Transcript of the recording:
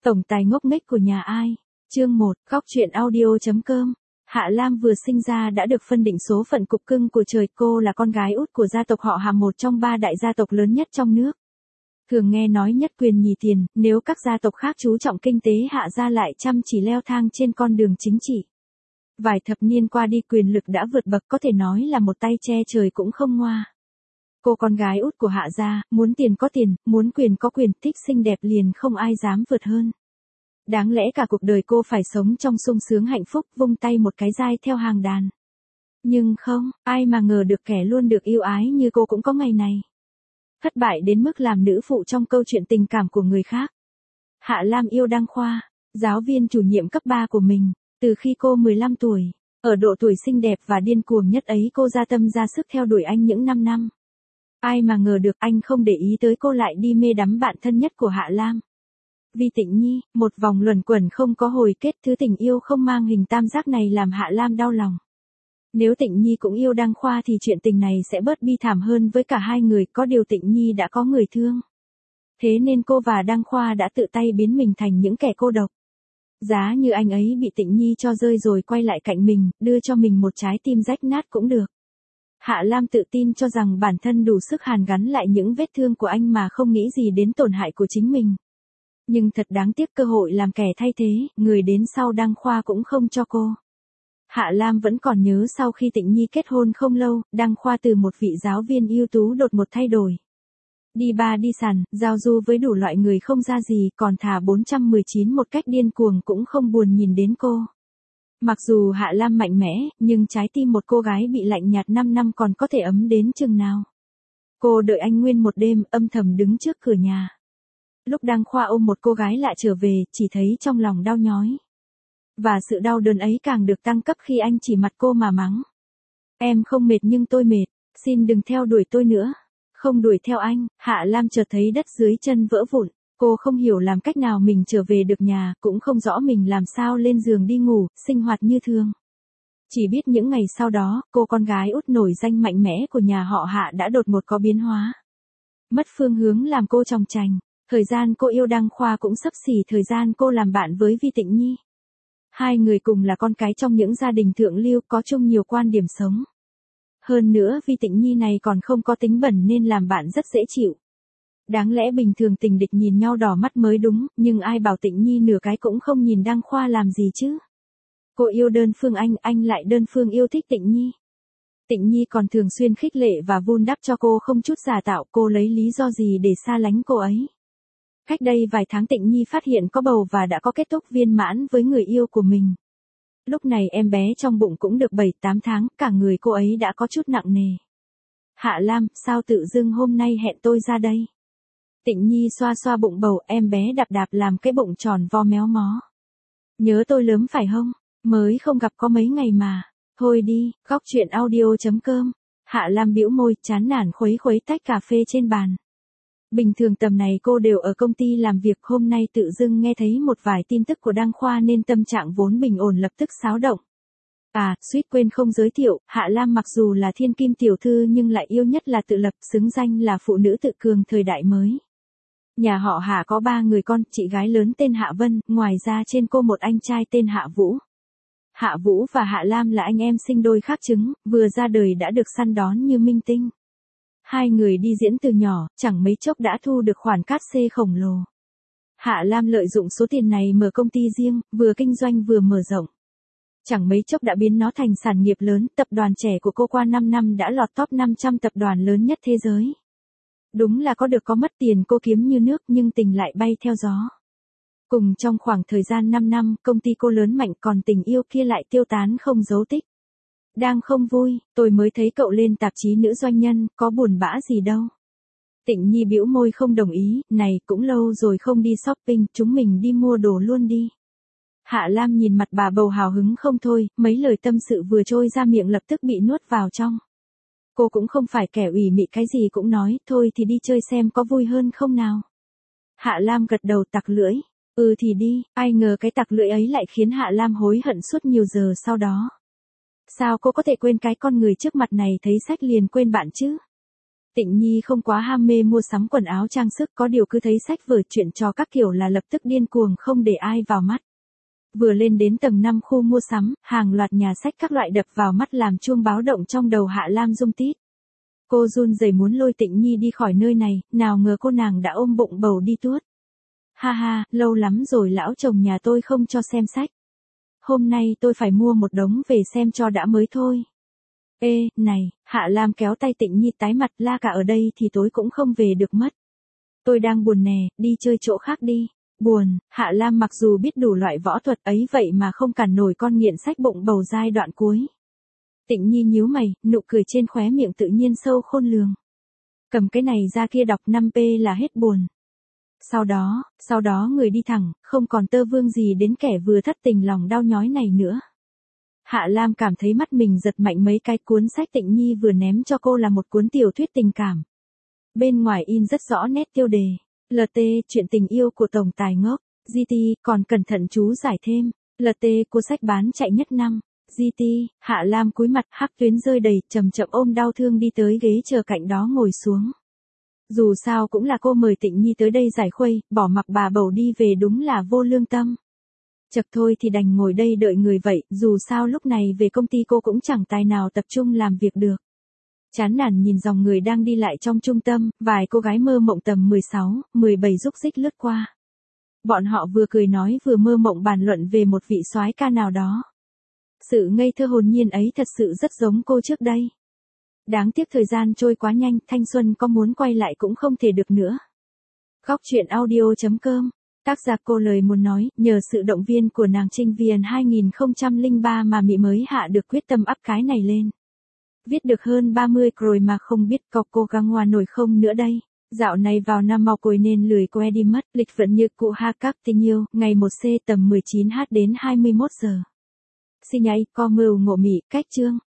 Tổng tài ngốc nghếch của nhà ai? Chương 1, Góc truyện audio.com. Hạ Lam vừa sinh ra đã được phân định số phận cục cưng của trời, cô là con gái út của gia tộc họ Hạ, một trong 3 đại gia tộc lớn nhất trong nước. Thường nghe nói nhất quyền nhì tiền, nếu các gia tộc khác chú trọng kinh tế, Hạ gia lại chăm chỉ leo thang trên con đường chính trị. Vài thập niên qua đi, quyền lực đã vượt bậc, có thể nói là một tay che trời cũng không ngoa. Cô con gái út của Hạ gia, muốn tiền có tiền, muốn quyền có quyền, thích xinh đẹp liền không ai dám vượt hơn. Đáng lẽ cả cuộc đời cô phải sống trong sung sướng hạnh phúc, vung tay một cái dai theo hàng đàn. Nhưng không, ai mà ngờ được kẻ luôn được yêu ái như cô cũng có ngày này. Thất bại đến mức làm nữ phụ trong câu chuyện tình cảm của người khác. Hạ Lam yêu Đăng Khoa, giáo viên chủ nhiệm cấp 3 của mình, từ khi cô 15 tuổi. Ở độ tuổi xinh đẹp và điên cuồng nhất ấy, cô ra tâm ra sức theo đuổi anh những 5 năm. Ai mà ngờ được anh không để ý tới cô, lại đi mê đắm bạn thân nhất của Hạ Lam. Vi Tịnh Nhi, một vòng luẩn quẩn không có hồi kết, thứ tình yêu không mang hình tam giác này làm Hạ Lam đau lòng. Nếu Tịnh Nhi cũng yêu Đăng Khoa thì chuyện tình này sẽ bớt bi thảm hơn với cả hai người, có điều Tịnh Nhi đã có người thương. Thế nên cô và Đăng Khoa đã tự tay biến mình thành những kẻ cô độc. Giá như anh ấy bị Tịnh Nhi cho rơi rồi quay lại cạnh mình, đưa cho mình một trái tim rách nát cũng được. Hạ Lam tự tin cho rằng bản thân đủ sức hàn gắn lại những vết thương của anh mà không nghĩ gì đến tổn hại của chính mình. Nhưng thật đáng tiếc, cơ hội làm kẻ thay thế, người đến sau Đăng Khoa cũng không cho cô. Hạ Lam vẫn còn nhớ sau khi Tịnh Nhi kết hôn không lâu, Đăng Khoa từ một vị giáo viên ưu tú đột ngột thay đổi. Đi bar đi sàn, giao du với đủ loại người không ra gì, còn thả 419 một cách điên cuồng cũng không buồn nhìn đến cô. Mặc dù Hạ Lam mạnh mẽ, nhưng trái tim một cô gái bị lạnh nhạt 5 năm còn có thể ấm đến chừng nào. Cô đợi anh nguyên một đêm, âm thầm đứng trước cửa nhà. Lúc Đăng Khoa ôm một cô gái lạ trở về, chỉ thấy trong lòng đau nhói. Và sự đau đớn ấy càng được tăng cấp khi anh chỉ mặt cô mà mắng. Em không mệt nhưng tôi mệt, xin đừng theo đuổi tôi nữa. Không đuổi theo anh, Hạ Lam chợt thấy đất dưới chân vỡ vụn. Cô không hiểu làm cách nào mình trở về được nhà, cũng không rõ mình làm sao lên giường đi ngủ, sinh hoạt như thường. Chỉ biết những ngày sau đó, cô con gái út nổi danh mạnh mẽ của nhà họ Hạ đã đột ngột có biến hóa. Mất phương hướng làm cô chòng chành. Thời gian cô yêu Đăng Khoa cũng xấp xỉ thời gian cô làm bạn với Vi Tịnh Nhi. Hai người cùng là con cái trong những gia đình thượng lưu, có chung nhiều quan điểm sống. Hơn nữa Vi Tịnh Nhi này còn không có tính bẩn nên làm bạn rất dễ chịu. Đáng lẽ bình thường tình địch nhìn nhau đỏ mắt mới đúng, nhưng ai bảo Tịnh Nhi nửa cái cũng không nhìn Đăng Khoa làm gì chứ. Cô yêu đơn phương anh lại đơn phương yêu thích Tịnh Nhi. Tịnh Nhi còn thường xuyên khích lệ và vun đắp cho cô không chút giả tạo, cô lấy lý do gì để xa lánh cô ấy. Cách đây vài tháng Tịnh Nhi phát hiện có bầu và đã có kết thúc viên mãn với người yêu của mình. Lúc này em bé trong bụng cũng được 7-8 tháng, cả người cô ấy đã có chút nặng nề. Hạ Lam, sao tự dưng hôm nay hẹn tôi ra đây? Tịnh Nhi xoa xoa bụng bầu, em bé đạp đạp làm cái bụng tròn vo méo mó. Nhớ tôi lớn phải không? Mới không gặp có mấy ngày mà. Thôi đi, góc truyện audio.com. Hạ Lam bĩu môi, chán nản khuấy khuấy tách cà phê trên bàn. Bình thường tầm này cô đều ở công ty làm việc, hôm nay tự dưng nghe thấy một vài tin tức của Đăng Khoa nên tâm trạng vốn bình ổn lập tức xáo động. À, suýt quên không giới thiệu, Hạ Lam mặc dù là thiên kim tiểu thư nhưng lại yêu nhất là tự lập, xứng danh là phụ nữ tự cường thời đại mới. Nhà họ Hạ có 3 người con, chị gái lớn tên Hạ Vân, ngoài ra trên cô một anh trai tên Hạ Vũ. Hạ Vũ và Hạ Lam là anh em sinh đôi khác trứng, vừa ra đời đã được săn đón như minh tinh. Hai người đi diễn từ nhỏ, chẳng mấy chốc đã thu được khoản cát xê khổng lồ. Hạ Lam lợi dụng số tiền này mở công ty riêng, vừa kinh doanh vừa mở rộng. Chẳng mấy chốc đã biến nó thành sản nghiệp lớn, tập đoàn trẻ của cô qua 5 năm đã lọt top 500 tập đoàn lớn nhất thế giới. Đúng là có được có mất, tiền cô kiếm như nước nhưng tình lại bay theo gió. Cùng trong khoảng thời gian 5 năm, công ty cô lớn mạnh còn tình yêu kia lại tiêu tán không dấu tích. Đang không vui, tôi mới thấy cậu lên tạp chí nữ doanh nhân, có buồn bã gì đâu. Tịnh Nhi bĩu môi không đồng ý, này cũng lâu rồi không đi shopping, chúng mình đi mua đồ luôn đi. Hạ Lam nhìn mặt bà bầu hào hứng không thôi, mấy lời tâm sự vừa trôi ra miệng lập tức bị nuốt vào trong. Cô cũng không phải kẻ ủy mị cái gì cũng nói, thôi thì đi chơi xem có vui hơn không nào. Hạ Lam gật đầu tặc lưỡi, ừ thì đi, ai ngờ cái tặc lưỡi ấy lại khiến Hạ Lam hối hận suốt nhiều giờ sau đó. Sao cô có thể quên cái con người trước mặt này thấy sách liền quên bạn chứ? Tịnh Nhi không quá ham mê mua sắm quần áo trang sức, có điều cứ thấy sách vở chuyện trò các kiểu là lập tức điên cuồng không để ai vào mắt. Vừa lên đến tầng 5 khu mua sắm, hàng loạt nhà sách các loại đập vào mắt làm chuông báo động trong đầu Hạ Lam rung tít. Cô run rẩy muốn lôi Tịnh Nhi đi khỏi nơi này, nào ngờ cô nàng đã ôm bụng bầu đi tuốt. Ha ha, lâu lắm rồi lão chồng nhà tôi không cho xem sách. Hôm nay tôi phải mua một đống về xem cho đã mới thôi. Ê, này, Hạ Lam kéo tay Tịnh Nhi tái mặt, la cả ở đây thì tối cũng không về được mất. Tôi đang buồn nè, đi chơi chỗ khác đi. Buồn, Hạ Lam mặc dù biết đủ loại võ thuật ấy vậy mà không cản nổi con nghiện sách bụng bầu giai đoạn cuối. Tịnh Nhi nhíu mày, nụ cười trên khóe miệng tự nhiên sâu khôn lường. Cầm cái này ra kia đọc 5p là hết buồn. Sau đó người đi thẳng, không còn tơ vương gì đến kẻ vừa thất tình lòng đau nhói này nữa. Hạ Lam cảm thấy mắt mình giật mạnh mấy cái, cuốn sách Tịnh Nhi vừa ném cho cô là một cuốn tiểu thuyết tình cảm. Bên ngoài in rất rõ nét tiêu đề. LT, chuyện tình yêu của tổng tài ngốc. GT, còn cẩn thận chú giải thêm. LT, cô sách bán chạy nhất năm. GT, Hạ Lam cúi mặt, hắc tuyến rơi đầy, chậm chậm ôm đau thương đi tới ghế chờ cạnh đó ngồi xuống. Dù sao cũng là cô mời Tịnh Nhi tới đây giải khuây, bỏ mặc bà bầu đi về đúng là vô lương tâm. Chật thôi thì đành ngồi đây đợi người vậy, dù sao lúc này về công ty cô cũng chẳng tài nào tập trung làm việc được. Chán nản nhìn dòng người đang đi lại trong trung tâm, vài cô gái mơ mộng tầm 16, 17 rúc rích lướt qua. Bọn họ vừa cười nói vừa mơ mộng bàn luận về một vị soái ca nào đó. Sự ngây thơ hồn nhiên ấy thật sự rất giống cô trước đây. Đáng tiếc thời gian trôi quá nhanh, thanh xuân có muốn quay lại cũng không thể được nữa. Góc truyện audio.com. Tác giả cô lời muốn nói, nhờ sự động viên của nàng Trinh Viền 2003 mà Mị mới hạ được quyết tâm up cái này lên. Viết được hơn 30 rồi mà không biết có cố gắng hòa nổi không nữa đây. Dạo này vào năm màu cồi nên lười que đi mất, lịch vẫn như cụ ha các tình yêu, ngày 1C tầm 19h đến 21 giờ. Xin nháy, co mưu ngộ mị, cách chương.